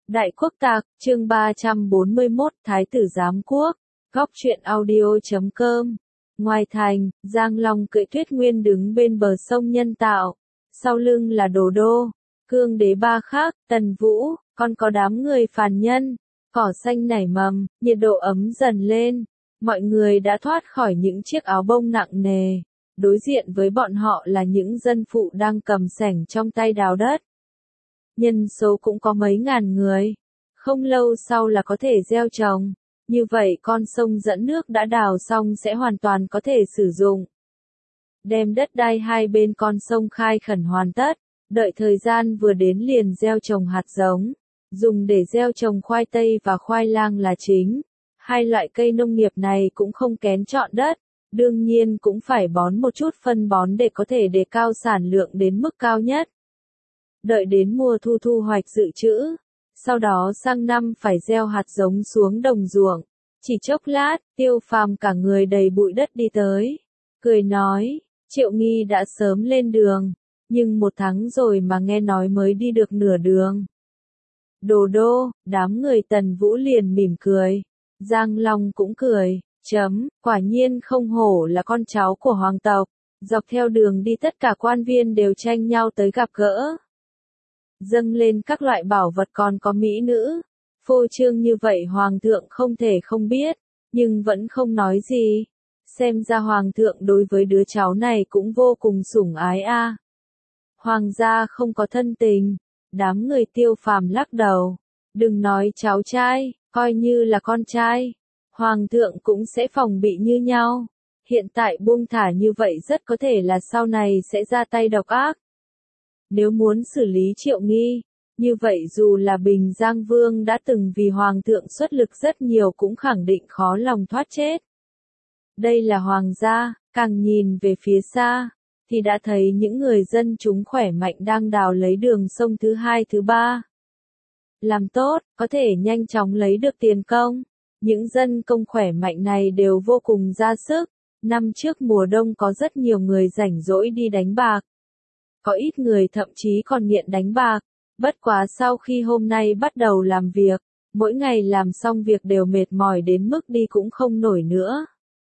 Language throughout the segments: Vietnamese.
Đại Quốc Tạc, chương 341, Thái tử Giám Quốc, góc truyện audio.com. Ngoài thành, Giang Long cưỡi Tuyết Nguyên đứng bên bờ sông nhân tạo. Sau lưng là Đồ Đô, Cương Đế Ba Khắc, Tần Vũ, còn có đám người phàn nhân. Cỏ xanh nảy mầm, nhiệt độ ấm dần lên. Mọi người đã thoát khỏi những chiếc áo bông nặng nề. Đối diện với bọn họ là những dân phụ đang cầm xẻng trong tay đào đất. Nhân số cũng có mấy ngàn người. Không lâu sau là có thể gieo trồng. Như vậy con sông dẫn nước đã đào xong sẽ hoàn toàn có thể sử dụng. Đem đất đai hai bên con sông khai khẩn hoàn tất. Đợi thời gian vừa đến liền gieo trồng hạt giống. Dùng để gieo trồng khoai tây và khoai lang là chính. Hai loại cây nông nghiệp này cũng không kén chọn đất. Đương nhiên cũng phải bón một chút phân bón để có thể đề cao sản lượng đến mức cao nhất. Đợi đến mùa thu hoạch dự trữ. Sau đó sang năm phải gieo hạt giống xuống đồng ruộng. Chỉ chốc lát, Tiêu Phàm cả người đầy bụi đất đi tới. Cười nói, Triệu Nghi đã sớm lên đường. Nhưng 1 tháng rồi mà nghe nói mới đi được nửa đường. Đồ Đô, đám người Tần Vũ liền mỉm cười. Giang Long cũng cười, quả nhiên không hổ là con cháu của hoàng tộc. Dọc theo đường đi tất cả quan viên đều tranh nhau tới gặp gỡ. Dâng lên các loại bảo vật còn có mỹ nữ. Phô trương như vậy hoàng thượng không thể không biết, nhưng vẫn không nói gì. Xem ra hoàng thượng đối với đứa cháu này cũng vô cùng sủng ái a. Hoàng gia không có thân tình. Đám người Tiêu Phàm lắc đầu. Đừng nói cháu trai, coi như là con trai. Hoàng thượng cũng sẽ phòng bị như nhau. Hiện tại buông thả như vậy rất có thể là sau này sẽ ra tay độc ác. Nếu muốn xử lý Triệu Nghi, như vậy dù là Bình Giang Vương đã từng vì Hoàng thượng xuất lực rất nhiều cũng khẳng định khó lòng thoát chết. Đây là Hoàng gia, càng nhìn về phía xa, thì đã thấy những người dân chúng khỏe mạnh đang đào lấy đường sông thứ 2 thứ 3. Làm tốt, có thể nhanh chóng lấy được tiền công. Những dân công khỏe mạnh này đều vô cùng ra sức. Năm trước mùa đông có rất nhiều người rảnh rỗi đi đánh bạc. Có ít người thậm chí còn nghiện đánh bạc. Bất quá sau khi hôm nay bắt đầu làm việc, mỗi ngày làm xong việc đều mệt mỏi đến mức đi cũng không nổi nữa.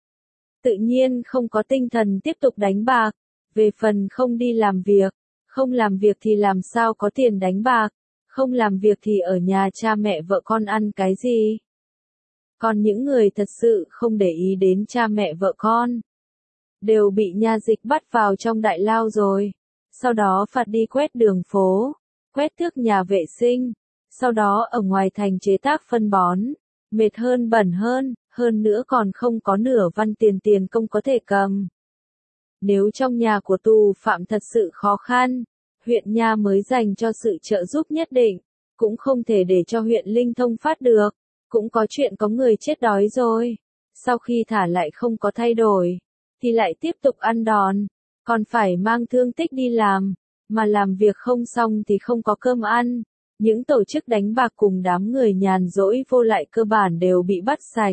Tự nhiên không có tinh thần tiếp tục đánh bạc. Về phần không đi làm việc, không làm việc thì làm sao có tiền đánh bạc, không làm việc thì ở nhà cha mẹ vợ con ăn cái gì. Còn những người thật sự không để ý đến cha mẹ vợ con, đều bị nha dịch bắt vào trong đại lao rồi. Sau đó phạt đi quét đường phố, quét tước nhà vệ sinh, sau đó ở ngoài thành chế tác phân bón, mệt hơn bẩn hơn nữa còn không có nửa văn tiền công có thể cầm. Nếu trong nhà của tù phạm thật sự khó khăn, huyện nha mới dành cho sự trợ giúp nhất định, cũng không thể để cho huyện Linh Thông phát được, cũng có chuyện có người chết đói rồi. Sau khi thả lại không có thay đổi, thì lại tiếp tục ăn đòn, còn phải mang thương tích đi làm, mà làm việc không xong thì không có cơm ăn. Những tổ chức đánh bạc cùng đám người nhàn rỗi vô lại cơ bản đều bị bắt sạch.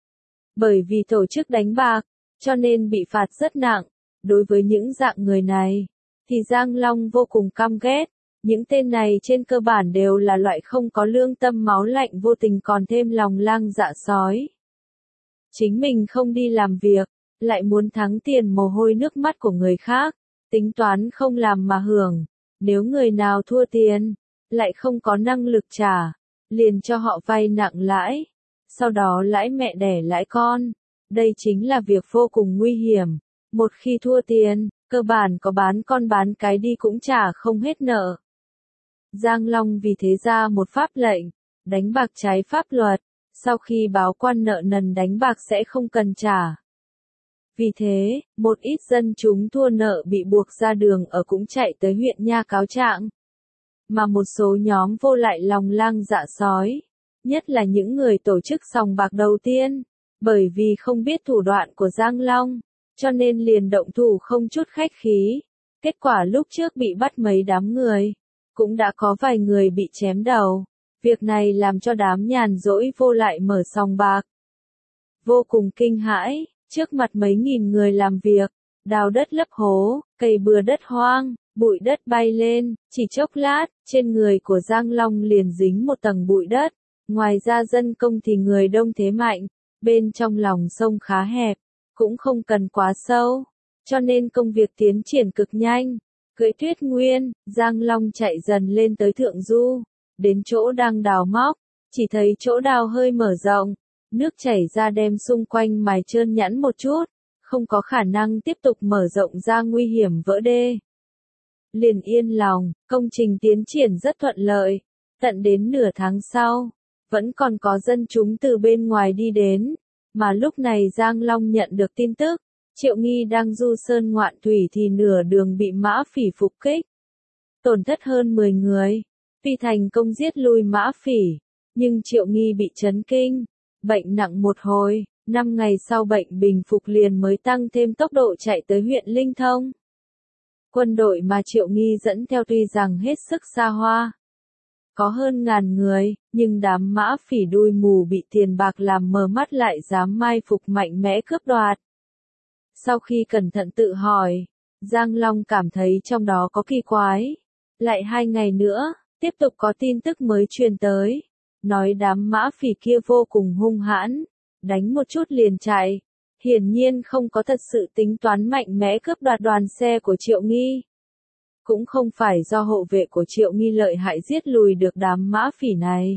Bởi vì tổ chức đánh bạc, cho nên bị phạt rất nặng. Đối với những dạng người này, thì Giang Long vô cùng căm ghét. Những tên này trên cơ bản đều là loại không có lương tâm máu lạnh vô tình còn thêm lòng lang dạ sói. Chính mình không đi làm việc, lại muốn thắng tiền mồ hôi nước mắt của người khác, tính toán không làm mà hưởng. Nếu người nào thua tiền, lại không có năng lực trả, liền cho họ vay nặng lãi, sau đó lãi mẹ đẻ lãi con. Đây chính là việc vô cùng nguy hiểm. Một khi thua tiền, cơ bản có bán con bán cái đi cũng trả không hết nợ. Giang Long vì thế ra một pháp lệnh, đánh bạc trái pháp luật, sau khi báo quan nợ nần đánh bạc sẽ không cần trả. Vì thế, một ít dân chúng thua nợ bị buộc ra đường ở cũng chạy tới huyện nha cáo trạng. Mà một số nhóm vô lại lòng lang dạ sói, nhất là những người tổ chức sòng bạc đầu tiên, bởi vì không biết thủ đoạn của Giang Long, cho nên liền động thủ không chút khách khí. Kết quả lúc trước bị bắt mấy đám người, cũng đã có vài người bị chém đầu. Việc này làm cho đám nhàn rỗi vô lại mở sòng bạc vô cùng kinh hãi, trước mặt mấy nghìn người làm việc, đào đất lấp hố, cày bừa đất hoang, Bụi đất bay lên, chỉ chốc lát, trên người của Giang Long liền dính một tầng bụi đất. Ngoài ra dân công thì người đông thế mạnh, bên trong lòng sông khá hẹp, cũng không cần quá sâu, cho nên công việc tiến triển cực nhanh. Cưỡi Tuyết Nguyên, Giang Long chạy dần lên tới thượng du, đến chỗ đang đào móc, chỉ thấy chỗ đào hơi mở rộng, nước chảy ra đem xung quanh mài trơn nhẵn một chút, không có khả năng tiếp tục mở rộng ra nguy hiểm vỡ đê. Liền yên lòng, công trình tiến triển rất thuận lợi, tận đến nửa tháng sau, vẫn còn có dân chúng từ bên ngoài đi đến, mà lúc này Giang Long nhận được tin tức, Triệu Nghi đang du sơn ngoạn thủy thì nửa đường bị mã phỉ phục kích, tổn thất hơn 10 người, tuy thành công giết lui mã phỉ, nhưng Triệu Nghi bị chấn kinh, bệnh nặng một hồi, 5 ngày sau bệnh bình phục liền mới tăng thêm tốc độ chạy tới huyện Linh Thông. Quân đội mà Triệu Nghi dẫn theo tuy rằng hết sức xa hoa, có hơn ngàn người, nhưng đám mã phỉ đuôi mù bị tiền bạc làm mờ mắt lại dám mai phục mạnh mẽ cướp đoạt. Sau khi cẩn thận tự hỏi, Giang Long cảm thấy trong đó có kỳ quái. Lại 2 ngày nữa, tiếp tục có tin tức mới truyền tới, nói đám mã phỉ kia vô cùng hung hãn, đánh một chút liền chạy. Hiển nhiên không có thật sự tính toán mạnh mẽ cướp đoạt đoàn xe của Triệu Nghi. Cũng không phải do hộ vệ của Triệu Nghi lợi hại giết lùi được đám mã phỉ này.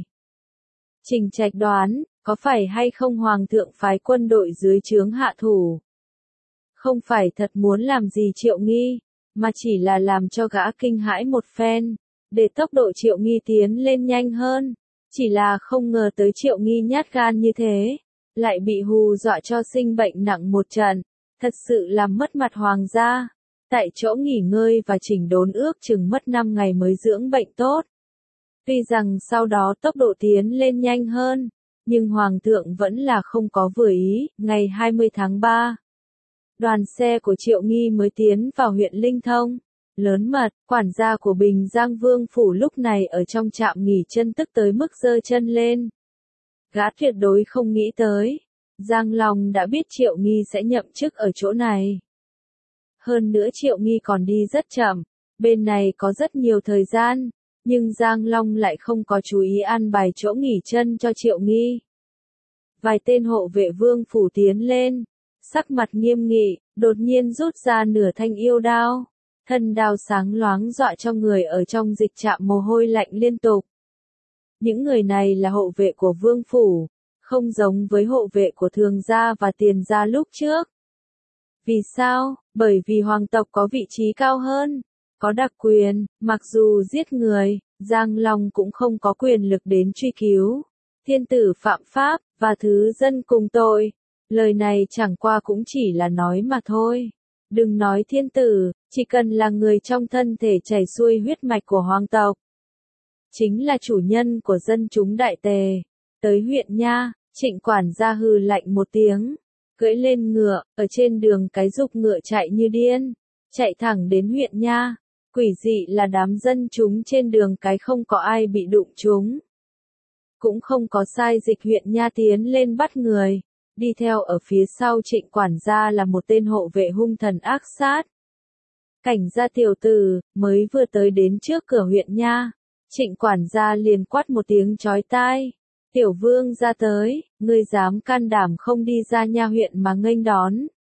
Trình Trạch đoán, có phải hay không Hoàng thượng phái quân đội dưới trướng hạ thủ? Không phải thật muốn làm gì Triệu Nghi, mà chỉ là làm cho gã kinh hãi một phen, để tốc độ Triệu Nghi tiến lên nhanh hơn. Chỉ là không ngờ tới Triệu Nghi nhát gan như thế, lại bị hù dọa cho sinh bệnh nặng một trận, thật sự làm mất mặt hoàng gia. Tại chỗ nghỉ ngơi và chỉnh đốn ước chừng mất 5 ngày mới dưỡng bệnh tốt. Tuy rằng sau đó tốc độ tiến lên nhanh hơn, nhưng Hoàng thượng vẫn là không có vừa ý. Ngày 20 tháng 3, đoàn xe của Triệu Nghi mới tiến vào huyện Linh Thông. Lớn mật, quản gia của Bình Giang Vương Phủ lúc này ở trong trạm nghỉ chân tức tới mức giơ chân lên. Gã tuyệt đối không nghĩ tới, Giang Long đã biết Triệu Nghi sẽ nhậm chức ở chỗ này. Hơn nữa Triệu Nghi còn đi rất chậm, bên này có rất nhiều thời gian, nhưng Giang Long lại không có chú ý an bài chỗ nghỉ chân cho Triệu Nghi. Vài tên hộ vệ Vương Phủ tiến lên, sắc mặt nghiêm nghị, đột nhiên rút ra nửa thanh yêu đao. Thân đao sáng loáng dọa cho người ở trong dịch trạm mồ hôi lạnh liên tục. Những người này là hộ vệ của Vương Phủ, không giống với hộ vệ của Thường gia và Tiền gia lúc trước. Vì sao? Bởi vì hoàng tộc có vị trí cao hơn, có đặc quyền, mặc dù giết người, Giang Long cũng không có quyền lực đến truy cứu. Thiên tử phạm pháp, và thứ dân cùng tội. Lời này chẳng qua cũng chỉ là nói mà thôi. Đừng nói thiên tử, chỉ cần là người trong thân thể chảy xuôi huyết mạch của hoàng tộc. Chính là chủ nhân của dân chúng Đại Tề. Tới huyện nha, Trịnh quản gia hừ lạnh một tiếng. Cưỡi lên ngựa, ở trên đường cái dục ngựa chạy như điên. Chạy thẳng đến huyện nha. Quỷ dị là đám dân chúng trên đường cái không có ai bị đụng chúng. Cũng không có sai dịch huyện nha tiến lên bắt người. Đi theo ở phía sau Trịnh quản gia là một tên hộ vệ hung thần ác sát. Cảnh gia tiểu tử, mới vừa tới đến trước cửa huyện nha. Trịnh quản gia liền quát một tiếng chói tai. Tiểu vương ra tới, ngươi dám can đảm không đi ra nha huyện mà nghênh đón.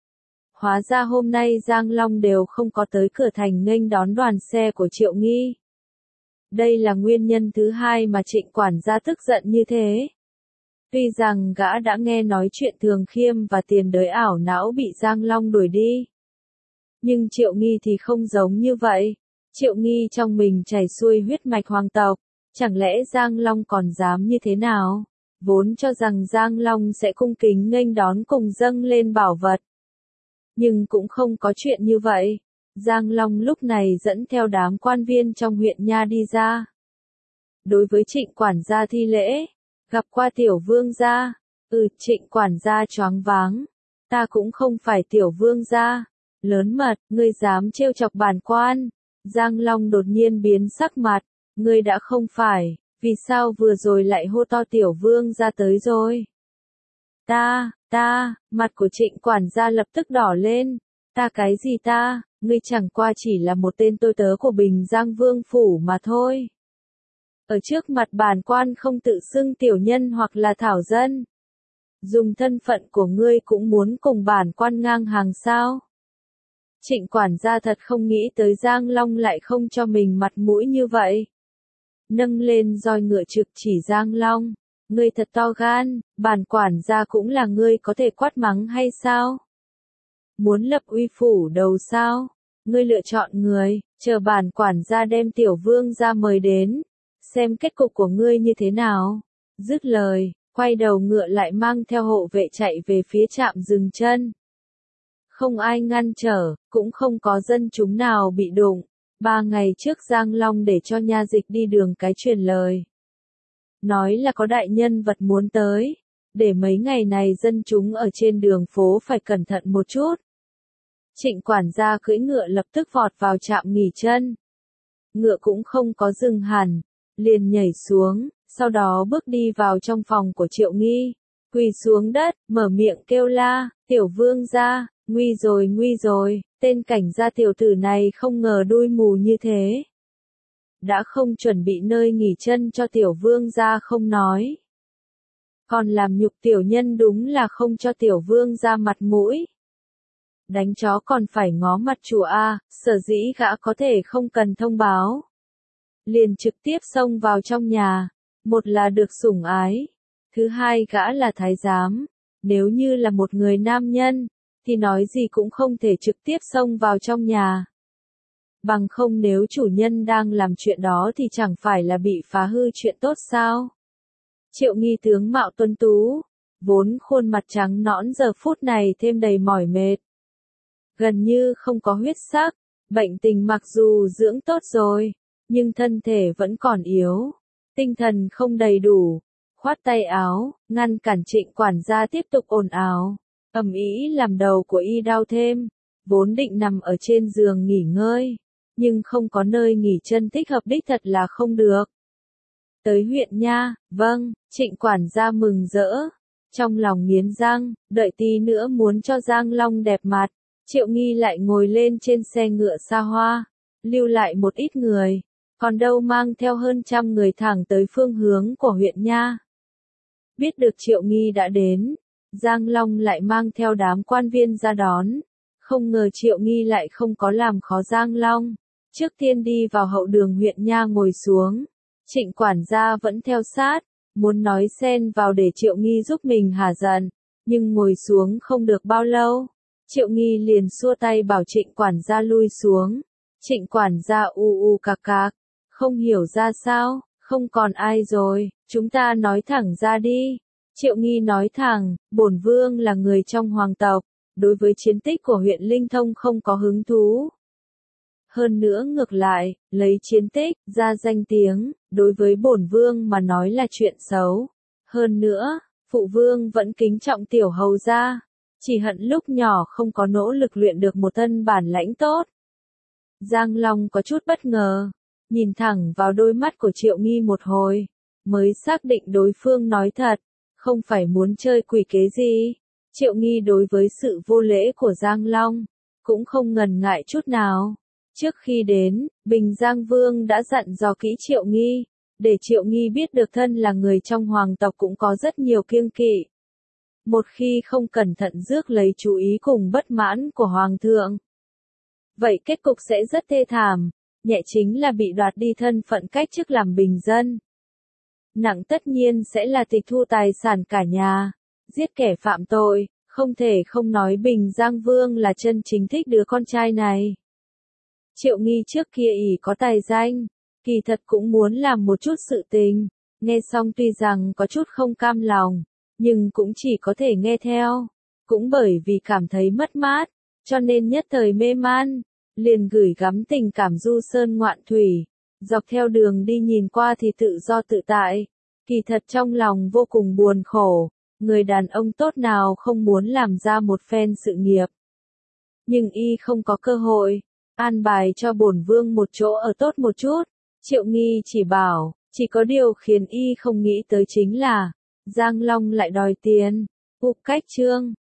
Hóa ra hôm nay Giang Long đều không có tới cửa thành nghênh đón đoàn xe của Triệu Nghi. Đây là nguyên nhân thứ hai mà Trịnh quản gia tức giận như thế. Tuy rằng gã đã nghe nói chuyện Thường Khiêm và Tiền Đới ảo não bị Giang Long đuổi đi. Nhưng Triệu Nghi thì không giống như vậy. Triệu Nghi trong mình chảy xuôi huyết mạch hoàng tộc. Chẳng lẽ Giang Long còn dám như thế nào? Vốn cho rằng Giang Long sẽ cung kính nghênh đón cùng dâng lên bảo vật. Nhưng cũng không có chuyện như vậy. Giang Long lúc này dẫn theo đám quan viên trong huyện nha đi ra. Đối với Trịnh quản gia thi lễ. Gặp qua tiểu vương gia. Trịnh quản gia choáng váng. Ta cũng không phải tiểu vương gia. Lớn mật, ngươi dám trêu chọc bản quan. Giang Long đột nhiên biến sắc mặt. Ngươi đã không phải, vì sao vừa rồi lại hô to tiểu vương gia tới rồi? Ta, mặt của Trịnh quản gia lập tức đỏ lên. Ta cái gì ta? Ngươi chẳng qua chỉ là một tên tôi tớ của Bình Giang Vương Phủ mà thôi. Ở trước mặt bản quan không tự xưng tiểu nhân hoặc là thảo dân. Dùng thân phận của ngươi cũng muốn cùng bản quan ngang hàng sao? Trịnh quản gia thật không nghĩ tới Giang Long lại không cho mình mặt mũi như vậy. Nâng lên roi ngựa trực chỉ Giang Long. Ngươi thật to gan, bản quản gia cũng là ngươi có thể quát mắng hay sao? Muốn lập uy phủ đầu sao? Ngươi lựa chọn người, chờ bản quản gia đem tiểu vương ra mời đến. Xem kết cục của ngươi như thế nào. Dứt lời, quay đầu ngựa lại mang theo hộ vệ chạy về phía trạm dừng chân. Không ai ngăn trở, cũng không có dân chúng nào bị đụng. 3 ngày trước Giang Long để cho nha dịch đi đường cái truyền lời. Nói là có đại nhân vật muốn tới, để mấy ngày này dân chúng ở trên đường phố phải cẩn thận một chút. Trịnh quản gia cưỡi ngựa lập tức vọt vào trạm nghỉ chân. Ngựa cũng không có dừng hẳn, liền nhảy xuống, sau đó bước đi vào trong phòng của Triệu Nghi, quỳ xuống đất, mở miệng kêu la, tiểu vương gia, nguy rồi, tên cảnh gia tiểu tử này không ngờ đuôi mù như thế. Đã không chuẩn bị nơi nghỉ chân cho tiểu vương gia không nói. Còn làm nhục tiểu nhân đúng là không cho tiểu vương gia mặt mũi. Đánh chó còn phải ngó mặt chủ a, sở dĩ gã có thể không cần thông báo. Liền trực tiếp xông vào trong nhà, một là được sủng ái, thứ hai gã là thái giám, nếu như là một người nam nhân, thì nói gì cũng không thể trực tiếp xông vào trong nhà. Bằng không nếu chủ nhân đang làm chuyện đó thì chẳng phải là bị phá hư chuyện tốt sao? Triệu Nghi tướng mạo tuấn tú, vốn khuôn mặt trắng nõn giờ phút này thêm đầy mỏi mệt. Gần như không có huyết sắc, bệnh tình mặc dù dưỡng tốt rồi, nhưng thân thể vẫn còn yếu, tinh thần không đầy đủ, khoát tay áo, ngăn cản Trịnh quản gia tiếp tục ồn ào, ầm ĩ làm đầu của y đau thêm, vốn định nằm ở trên giường nghỉ ngơi, nhưng không có nơi nghỉ chân thích hợp đích thật là không được. Tới huyện nha, vâng, Trịnh quản gia mừng rỡ, trong lòng nghiến răng, đợi tí nữa muốn cho Giang Long đẹp mặt. Triệu Nghi lại ngồi lên trên xe ngựa xa hoa, lưu lại một ít người, còn đâu mang theo hơn 100 người thẳng tới phương hướng của huyện nha. Biết được Triệu Nghi đã đến, Giang Long lại mang theo đám quan viên ra đón, không ngờ Triệu Nghi lại không có làm khó Giang Long, trước tiên đi vào hậu đường huyện nha ngồi xuống, Trịnh quản gia vẫn theo sát, muốn nói xen vào để Triệu Nghi giúp mình hả giận, nhưng ngồi xuống không được bao lâu. Triệu Nghi liền xua tay bảo Trịnh quản gia lui xuống. Trịnh quản gia cạc cạc, không hiểu ra sao, không còn ai rồi, chúng ta nói thẳng ra đi. Triệu Nghi nói thẳng, bổn vương là người trong hoàng tộc, đối với chiến tích của huyện Linh Thông không có hứng thú. Hơn nữa ngược lại, lấy chiến tích, ra danh tiếng, đối với bổn vương mà nói là chuyện xấu. Hơn nữa, phụ vương vẫn kính trọng tiểu hầu gia. Chỉ hận lúc nhỏ không có nỗ lực luyện được một thân bản lãnh tốt. Giang Long có chút bất ngờ, nhìn thẳng vào đôi mắt của Triệu Nghi một hồi, mới xác định đối phương nói thật, không phải muốn chơi quỷ kế gì. Triệu Nghi đối với sự vô lễ của Giang Long, cũng không ngần ngại chút nào. Trước khi đến, Bình Giang Vương đã dặn dò kỹ Triệu Nghi, để Triệu Nghi biết được thân là người trong hoàng tộc cũng có rất nhiều kiêng kỵ. Một khi không cẩn thận rước lấy chú ý cùng bất mãn của Hoàng thượng. Vậy kết cục sẽ rất thê thảm, nhẹ chính là bị đoạt đi thân phận cách chức làm bình dân. Nặng tất nhiên sẽ là tịch thu tài sản cả nhà, giết kẻ phạm tội, không thể không nói Bình Giang Vương là chân chính thích đứa con trai này. Triệu Nghi trước kia ỷ có tài danh, kỳ thật cũng muốn làm một chút sự tình, nghe xong tuy rằng có chút không cam lòng. Nhưng cũng chỉ có thể nghe theo, cũng bởi vì cảm thấy mất mát, cho nên nhất thời mê man, liền gửi gắm tình cảm du sơn ngoạn thủy, dọc theo đường đi nhìn qua thì tự do tự tại, kỳ thật trong lòng vô cùng buồn khổ, người đàn ông tốt nào không muốn làm ra một phen sự nghiệp. Nhưng y không có cơ hội, an bài cho bổn vương một chỗ ở tốt một chút, Triệu Nghi chỉ bảo, chỉ có điều khiến y không nghĩ tới chính là, Giang Long lại đòi tiền, cách trương,